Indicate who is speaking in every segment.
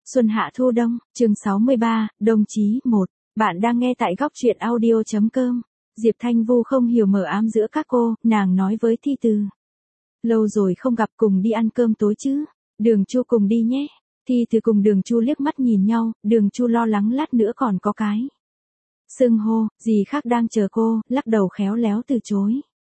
Speaker 1: Xuân hạ thu đông, chương 63, đồng chí 1. Bạn đang nghe tại góc truyện audio.com. Diệp Thanh Vu không hiểu mờ ám giữa các cô, nàng nói với Thi Từ. Lâu rồi không gặp, cùng đi ăn cơm tối chứ. Đường Chu cùng đi nhé. Thi Từ cùng Đường Chu liếc mắt nhìn nhau, Đường Chu lo lắng lát nữa còn có cái xưng hô, gì khác đang chờ cô, lắc đầu khéo léo từ chối.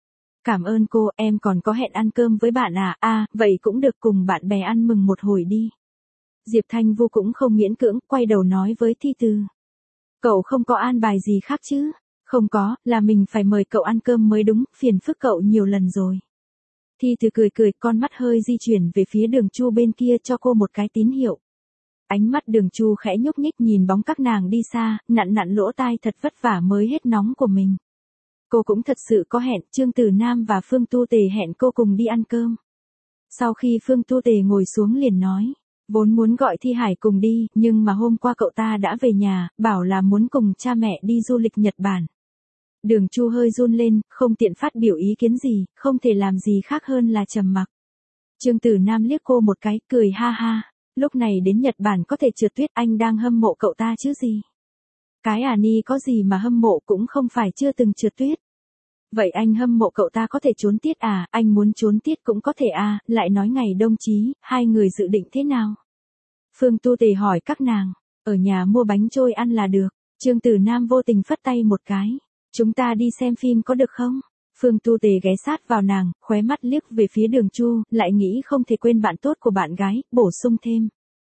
Speaker 1: Cảm ơn cô, em còn có hẹn ăn cơm với bạn à, vậy cũng được, cùng bạn bè ăn mừng một hồi đi. Diệp Thanh Vu cũng không miễn cưỡng, quay đầu nói với Thi Từ. Cậu không có an bài gì khác chứ? Không có, là mình phải mời cậu ăn cơm mới đúng, phiền phức cậu nhiều lần rồi. Thi Từ cười cười, con mắt hơi di chuyển về phía Đường Chu bên kia cho cô một cái tín hiệu. Ánh mắt Đường Chu khẽ nhúc nhích nhìn bóng các nàng đi xa, nặn nặn lỗ tai thật vất vả mới hết nóng của mình. Cô cũng thật sự có hẹn, Trương Tử Nam và Phương Tu Tề hẹn cô cùng đi ăn cơm. Sau khi Phương Tu Tề ngồi xuống liền nói. Vốn muốn gọi Thi Hải cùng đi, nhưng mà hôm qua cậu ta đã về nhà, bảo là muốn cùng cha mẹ đi du lịch Nhật Bản. Đường Chu hơi run lên, không tiện phát biểu ý kiến gì, không thể làm gì khác hơn là trầm mặc. Trương Tử Nam liếc cô một cái, cười ha ha. Lúc này đến Nhật Bản có thể trượt tuyết, anh đang hâm mộ cậu ta chứ gì. Cái Ni có gì mà hâm mộ, cũng không phải chưa từng trượt tuyết. Vậy anh hâm mộ cậu ta có thể trốn tiết à, anh muốn trốn tiết cũng có thể à, lại nói ngày đông chí, hai người dự định thế nào? Phương Tu Tề hỏi các nàng, ở nhà mua bánh trôi ăn là được. Trương Tử Nam vô tình phất tay một cái. Chúng ta đi xem phim có được không? Phương Tu Tề ghé sát vào nàng, khóe mắt liếc về phía Đường Chu, lại nghĩ không thể quên bạn tốt của bạn gái, bổ sung thêm.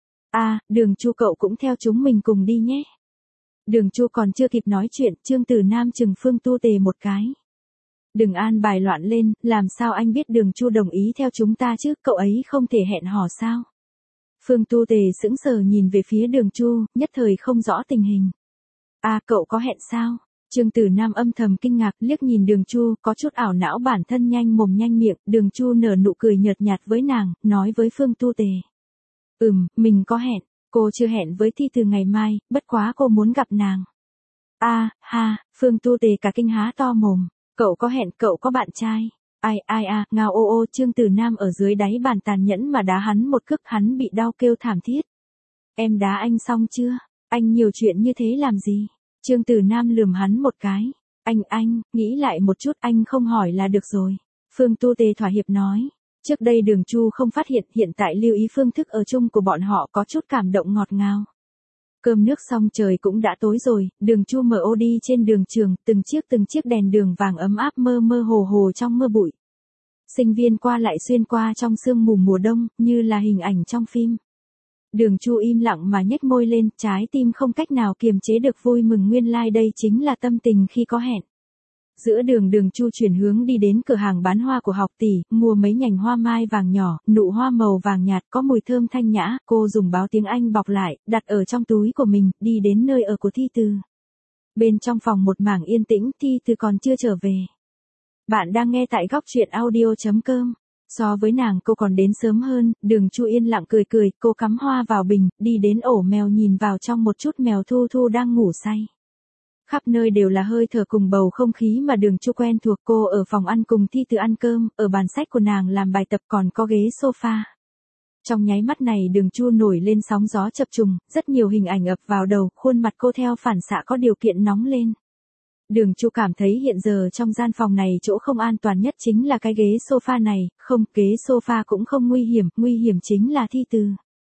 Speaker 1: Đường Chu cậu cũng theo chúng mình cùng đi nhé. Đường Chu còn chưa kịp nói chuyện, Trương Tử Nam chừng Phương Tu Tề một cái. Đừng an bài loạn lên, làm sao anh biết Đường Chu đồng ý theo chúng ta chứ, cậu ấy không thể hẹn hò sao? Phương Tu Tề sững sờ nhìn về phía Đường Chu, nhất thời không rõ tình hình. Cậu có hẹn sao? Trương Tử Nam âm thầm kinh ngạc, liếc nhìn Đường Chu, có chút ảo não bản thân nhanh mồm nhanh miệng, Đường Chu nở nụ cười nhợt nhạt với nàng, nói với Phương Tu Tề. Mình có hẹn, cô chưa hẹn với Thi Từ ngày mai, bất quá cô muốn gặp nàng. Phương Tu Tề cả kinh há to mồm. Cậu có hẹn, cậu có bạn trai. Ngao ô, Trương Tử Nam ở dưới đáy bàn tàn nhẫn mà đá hắn một cước, hắn bị đau kêu thảm thiết. Em đá anh xong chưa? Anh nhiều chuyện như thế làm gì? Trương Tử Nam lườm hắn một cái. Anh, nghĩ lại một chút, anh không hỏi là được rồi. Phương Tu Tề thỏa hiệp nói. Trước đây Đường Chu không phát hiện tại lưu ý phương thức ở chung của bọn họ có chút cảm động ngọt ngào. Cơm nước xong trời cũng đã tối rồi, Đường Chu mở ô đi trên đường trường, từng chiếc đèn đường vàng ấm áp mơ mơ hồ hồ trong mưa bụi. Sinh viên qua lại xuyên qua trong sương mù mùa đông, như là hình ảnh trong phim. Đường Chu im lặng mà nhếch môi lên, trái tim không cách nào kiềm chế được vui mừng, nguyên lai đây chính là tâm tình khi có hẹn. Giữa đường Đường Chu chuyển hướng đi đến cửa hàng bán hoa của học tỷ, mua mấy nhành hoa mai vàng nhỏ, nụ hoa màu vàng nhạt có mùi thơm thanh nhã, cô dùng báo tiếng Anh bọc lại, đặt ở trong túi của mình, đi đến nơi ở của Thi Từ. Bên trong phòng một mảng yên tĩnh, Thi Từ còn chưa trở về. Bạn đang nghe tại góc truyện audio.com. So với nàng cô còn đến sớm hơn, Đường Chu yên lặng cười cười, cô cắm hoa vào bình, đi đến ổ mèo nhìn vào trong một chút mèo Thu Thu đang ngủ say. Khắp nơi đều là hơi thở cùng bầu không khí mà Đường Chu quen thuộc, cô ở phòng ăn cùng Thi Từ ăn cơm, ở bàn sách của nàng làm bài tập còn có ghế sofa. Trong nháy mắt này Đường Chu nổi lên sóng gió chập trùng, rất nhiều hình ảnh ập vào đầu, khuôn mặt cô theo phản xạ có điều kiện nóng lên. Đường Chu cảm thấy hiện giờ trong gian phòng này chỗ không an toàn nhất chính là cái ghế sofa này, không, ghế sofa cũng không nguy hiểm chính là Thi Từ.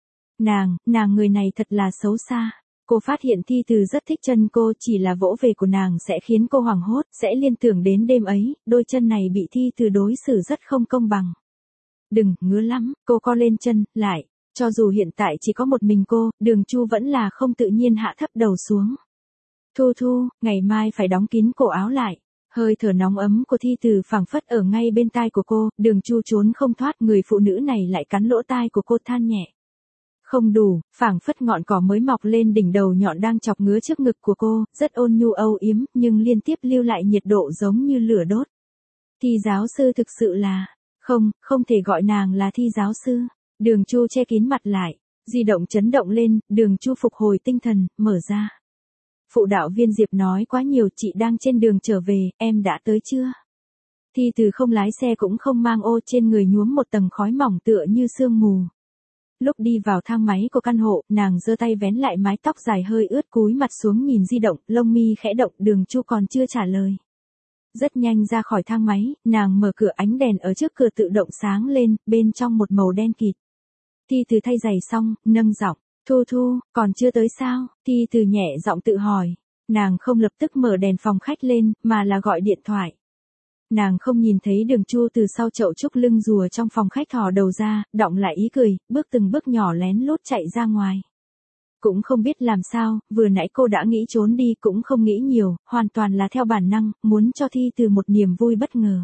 Speaker 1: Nàng người này thật là xấu xa. Cô phát hiện Thi Từ rất thích chân cô, chỉ là vỗ về của nàng sẽ khiến cô hoảng hốt, sẽ liên tưởng đến đêm ấy, đôi chân này bị Thi Từ đối xử rất không công bằng. Đừng, ngứa lắm, cô co lên chân, lại, cho dù hiện tại chỉ có một mình cô, Đường Chu vẫn là không tự nhiên hạ thấp đầu xuống. Thu, ngày mai phải đóng kín cổ áo lại. Hơi thở nóng ấm của Thi Từ phảng phất ở ngay bên tai của cô, Đường Chu trốn không thoát, người phụ nữ này lại cắn lỗ tai của cô, than nhẹ. Không đủ, phảng phất ngọn cỏ mới mọc lên đỉnh đầu nhọn đang chọc ngứa trước ngực của cô, rất ôn nhu âu yếm, nhưng liên tiếp lưu lại nhiệt độ giống như lửa đốt. Thi giáo sư thực sự là, không thể gọi nàng là Thi giáo sư. Đường Chu che kín mặt lại, di động chấn động lên, Đường Chu phục hồi tinh thần, mở ra. Phụ đạo viên Diệp nói quá nhiều, chị đang trên đường trở về, em đã tới chưa? Thi Từ không lái xe cũng không mang ô, trên người nhuốm một tầng khói mỏng tựa như sương mù. Lúc đi vào thang máy của căn hộ, nàng giơ tay vén lại mái tóc dài hơi ướt cúi mặt xuống nhìn di động, lông mi khẽ động, Đường Chu còn chưa trả lời. Rất nhanh ra khỏi thang máy, nàng mở cửa, ánh đèn ở trước cửa tự động sáng lên, bên trong một màu đen kịt. Thi Từ thay giày xong, nâng giọng, Thu Thu, còn chưa tới sao? Thi Từ nhẹ giọng tự hỏi. Nàng không lập tức mở đèn phòng khách lên, mà là gọi điện thoại. Nàng không nhìn thấy Đường Chu từ sau chậu trúc lưng rùa trong phòng khách thò đầu ra, đọng lại ý cười, bước từng bước nhỏ lén lút chạy ra ngoài. Cũng không biết làm sao, vừa nãy cô đã nghĩ trốn đi cũng không nghĩ nhiều, hoàn toàn là theo bản năng, muốn cho Thi Từ một niềm vui bất ngờ.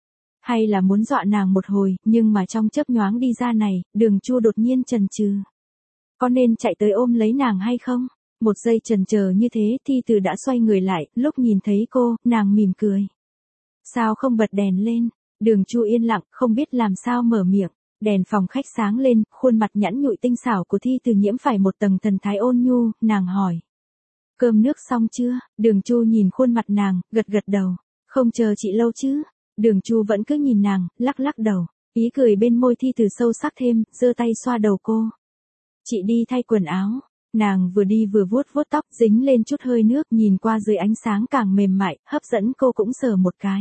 Speaker 1: Hay là muốn dọa nàng một hồi, nhưng mà trong chớp nhoáng đi ra này, Đường Chu đột nhiên chần chừ. Có nên chạy tới ôm lấy nàng hay không? Một giây chần chờ như thế, Thi Từ đã xoay người lại, lúc nhìn thấy cô, nàng mỉm cười. Sao không bật đèn lên? Đường Chu yên lặng, không biết làm sao mở miệng. Đèn phòng khách sáng lên, khuôn mặt nhẵn nhụi tinh xảo của Thi Từ nhiễm phải một tầng thần thái ôn nhu, nàng hỏi. Cơm nước xong chưa? Đường Chu nhìn khuôn mặt nàng, gật gật đầu. Không chờ chị lâu chứ? Đường Chu vẫn cứ nhìn nàng, lắc lắc đầu. Ý cười bên môi Thi Từ sâu sắc thêm, giơ tay xoa đầu cô. Chị đi thay quần áo. Nàng vừa đi vừa vuốt vuốt tóc, dính lên chút hơi nước, nhìn qua dưới ánh sáng càng mềm mại, hấp dẫn cô cũng sờ một cái.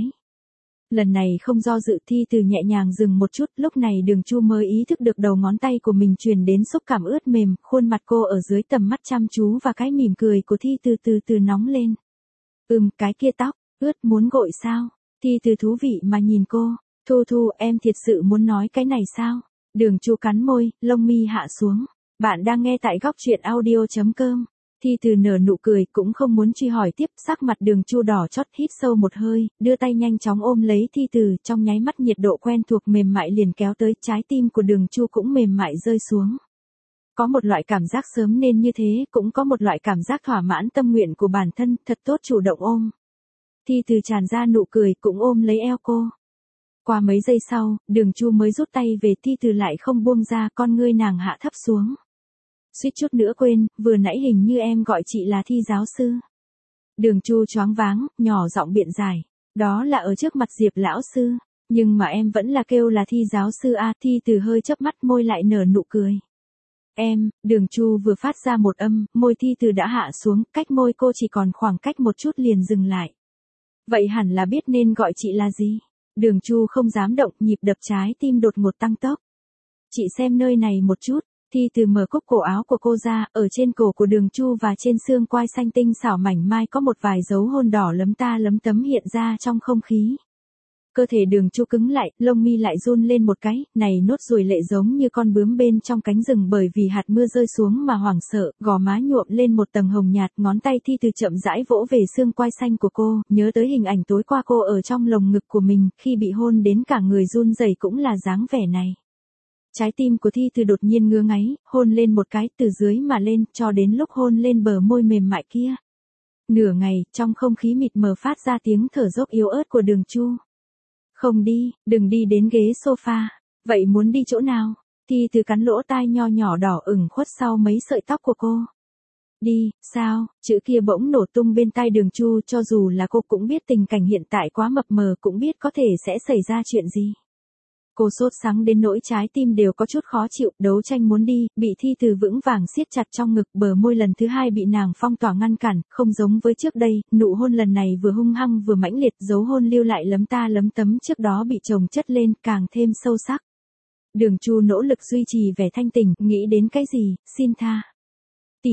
Speaker 1: Lần này không do dự, Thi Từ nhẹ nhàng dừng một chút, lúc này Đường Chu mới ý thức được đầu ngón tay của mình truyền đến xúc cảm ướt mềm, khuôn mặt cô ở dưới tầm mắt chăm chú và cái mỉm cười của Thi Từ từ từ nóng lên. Cái kia tóc, ướt muốn gội sao? Thi Từ thú vị mà nhìn cô. Thu Thu, em thiệt sự muốn nói cái này sao? Đường Chu cắn môi, lông mi hạ xuống. Bạn đang nghe tại góc truyện audio.com. Thi Từ nở nụ cười, cũng không muốn truy hỏi tiếp, sắc mặt Đường Chu đỏ chót, hít sâu một hơi, đưa tay nhanh chóng ôm lấy Thi Từ, trong nháy mắt nhiệt độ quen thuộc mềm mại liền kéo tới, trái tim của Đường Chu cũng mềm mại rơi xuống. Có một loại cảm giác sớm nên như thế, cũng có một loại cảm giác thỏa mãn tâm nguyện của bản thân, thật tốt chủ động ôm. Thi Từ tràn ra nụ cười, cũng ôm lấy eo cô. Qua mấy giây sau, Đường Chu mới rút tay về, Thi Từ lại không buông ra, con ngươi nàng hạ thấp xuống. Suýt chút nữa quên, vừa nãy hình như em gọi chị là Thi giáo sư. Đường Chu choáng váng, nhỏ giọng biện giải. Đó là ở trước mặt Diệp lão sư. Nhưng mà em vẫn là kêu là Thi giáo sư a. Thi Từ hơi chớp mắt, môi lại nở nụ cười. Em, Đường Chu vừa phát ra một âm, môi Thi Từ đã hạ xuống, cách môi cô chỉ còn khoảng cách một chút liền dừng lại. Vậy hẳn là biết nên gọi chị là gì. Đường Chu không dám động, nhịp đập trái tim đột ngột tăng tốc. Chị xem nơi này một chút. Thi Từ mở cúc cổ áo của cô ra, ở trên cổ của Đường Chu và trên xương quai xanh tinh xảo mảnh mai có một vài dấu hôn đỏ lấm ta lấm tấm hiện ra trong không khí. Cơ thể Đường Chu cứng lại, lông mi lại run lên một cái, này nốt ruồi lệ giống như con bướm bên trong cánh rừng bởi vì hạt mưa rơi xuống mà hoảng sợ, gò má nhuộm lên một tầng hồng nhạt, ngón tay Thi Từ chậm rãi vỗ về xương quai xanh của cô, nhớ tới hình ảnh tối qua cô ở trong lồng ngực của mình, khi bị hôn đến cả người run rẩy cũng là dáng vẻ này. Trái tim của Thi Từ đột nhiên ngứa ngáy, hôn lên một cái, từ dưới mà lên, cho đến lúc hôn lên bờ môi mềm mại kia. Nửa ngày, trong không khí mịt mờ phát ra tiếng thở dốc yếu ớt của Đường Chu. Không đi, đừng đi đến ghế sofa. Vậy muốn đi chỗ nào? Thi Từ cắn lỗ tai nho nhỏ đỏ ửng khuất sau mấy sợi tóc của cô. Đi, sao? Chữ kia bỗng nổ tung bên tai Đường Chu, cho dù là cô cũng biết tình cảnh hiện tại quá mập mờ, cũng biết có thể sẽ xảy ra chuyện gì. Cô sốt sắng đến nỗi trái tim đều có chút khó chịu, đấu tranh muốn đi, bị Thi Từ vững vàng siết chặt trong ngực, bờ môi lần thứ hai bị nàng phong tỏa ngăn cản, không giống với trước đây, nụ hôn lần này vừa hung hăng vừa mãnh liệt, dấu hôn lưu lại lấm ta lấm tấm trước đó bị chồng chất lên, càng thêm sâu sắc. Đường Chu nỗ lực duy trì vẻ thanh tỉnh, nghĩ đến cái gì, xin tha. Tỷ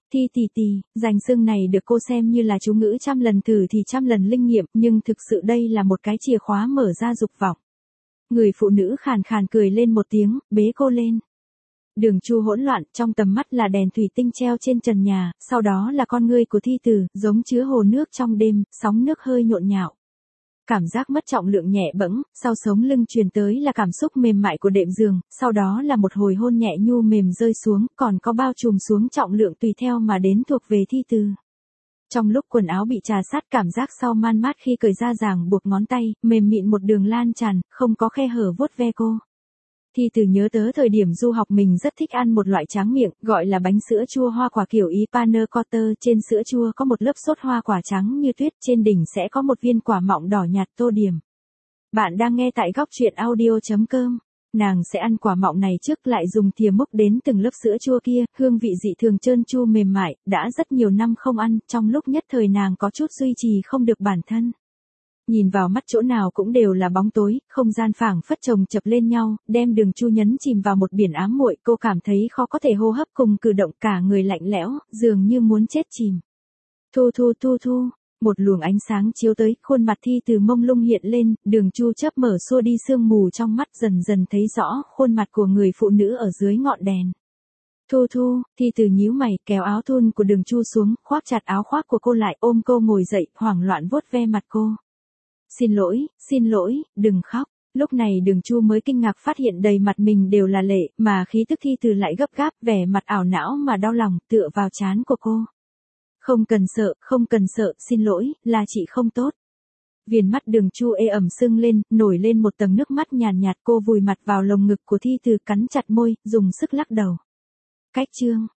Speaker 1: tỷ, danh xưng này được cô xem như là chú ngữ trăm lần thử thì trăm lần linh nghiệm, nhưng thực sự đây là một cái chìa khóa mở ra dục vọng. Người phụ nữ khàn khàn cười lên một tiếng, bế cô lên. Đường Chu hỗn loạn, trong tầm mắt là đèn thủy tinh treo trên trần nhà, sau đó là con ngươi của Thi Từ, giống chứa hồ nước trong đêm, sóng nước hơi nhộn nhạo. Cảm giác mất trọng lượng nhẹ bẫng, sau sống lưng truyền tới là cảm xúc mềm mại của đệm giường, sau đó là một hồi hôn nhẹ nhu mềm rơi xuống, còn có bao trùm xuống trọng lượng tùy theo mà đến thuộc về Thi Từ. Trong lúc quần áo bị trà sát, cảm giác sau man mát khi cởi ra ràng buộc ngón tay, mềm mịn một đường lan tràn, không có khe hở vuốt ve cô. Thi Từ nhớ tới thời điểm du học mình rất thích ăn một loại tráng miệng, gọi là bánh sữa chua hoa quả kiểu ý panna cotta, trên sữa chua có một lớp sốt hoa quả trắng như tuyết, trên đỉnh sẽ có một viên quả mọng đỏ nhạt tô điểm. Bạn đang nghe tại góc truyện audio.com. Nàng sẽ ăn quả mọng này trước lại dùng thìa múc đến từng lớp sữa chua kia, hương vị dị thường trơn tru mềm mại, đã rất nhiều năm không ăn, trong lúc nhất thời nàng có chút duy trì không được bản thân. Nhìn vào mắt chỗ nào cũng đều là bóng tối, không gian phảng phất chồng chập lên nhau, đem Đường Chu nhấn chìm vào một biển ám muội, cô cảm thấy khó có thể hô hấp cùng cử động, cả người lạnh lẽo, dường như muốn chết chìm. Thu thu thu thu, một luồng ánh sáng chiếu tới, khuôn mặt Thi Từ mông lung hiện lên, Đường Chu chớp mở xua đi sương mù trong mắt, dần dần thấy rõ khuôn mặt của người phụ nữ ở dưới ngọn đèn. Thu thu, Thi Từ nhíu mày, kéo áo thun của Đường Chu xuống, khoác chặt áo khoác của cô lại, ôm cô ngồi dậy, hoảng loạn vuốt ve mặt cô. Xin lỗi, đừng khóc. Lúc này Đường Chu mới kinh ngạc phát hiện đầy mặt mình đều là lệ, mà khí tức Thi Từ lại gấp gáp, vẻ mặt ảo não mà đau lòng, tựa vào trán của cô. Không cần sợ, xin lỗi, là chị không tốt. Viền mắt Đường Chu ê ẩm sưng lên, nổi lên một tầng nước mắt nhàn nhạt, cô vùi mặt vào lồng ngực của Thi Từ, cắn chặt môi, dùng sức lắc đầu. Cách chương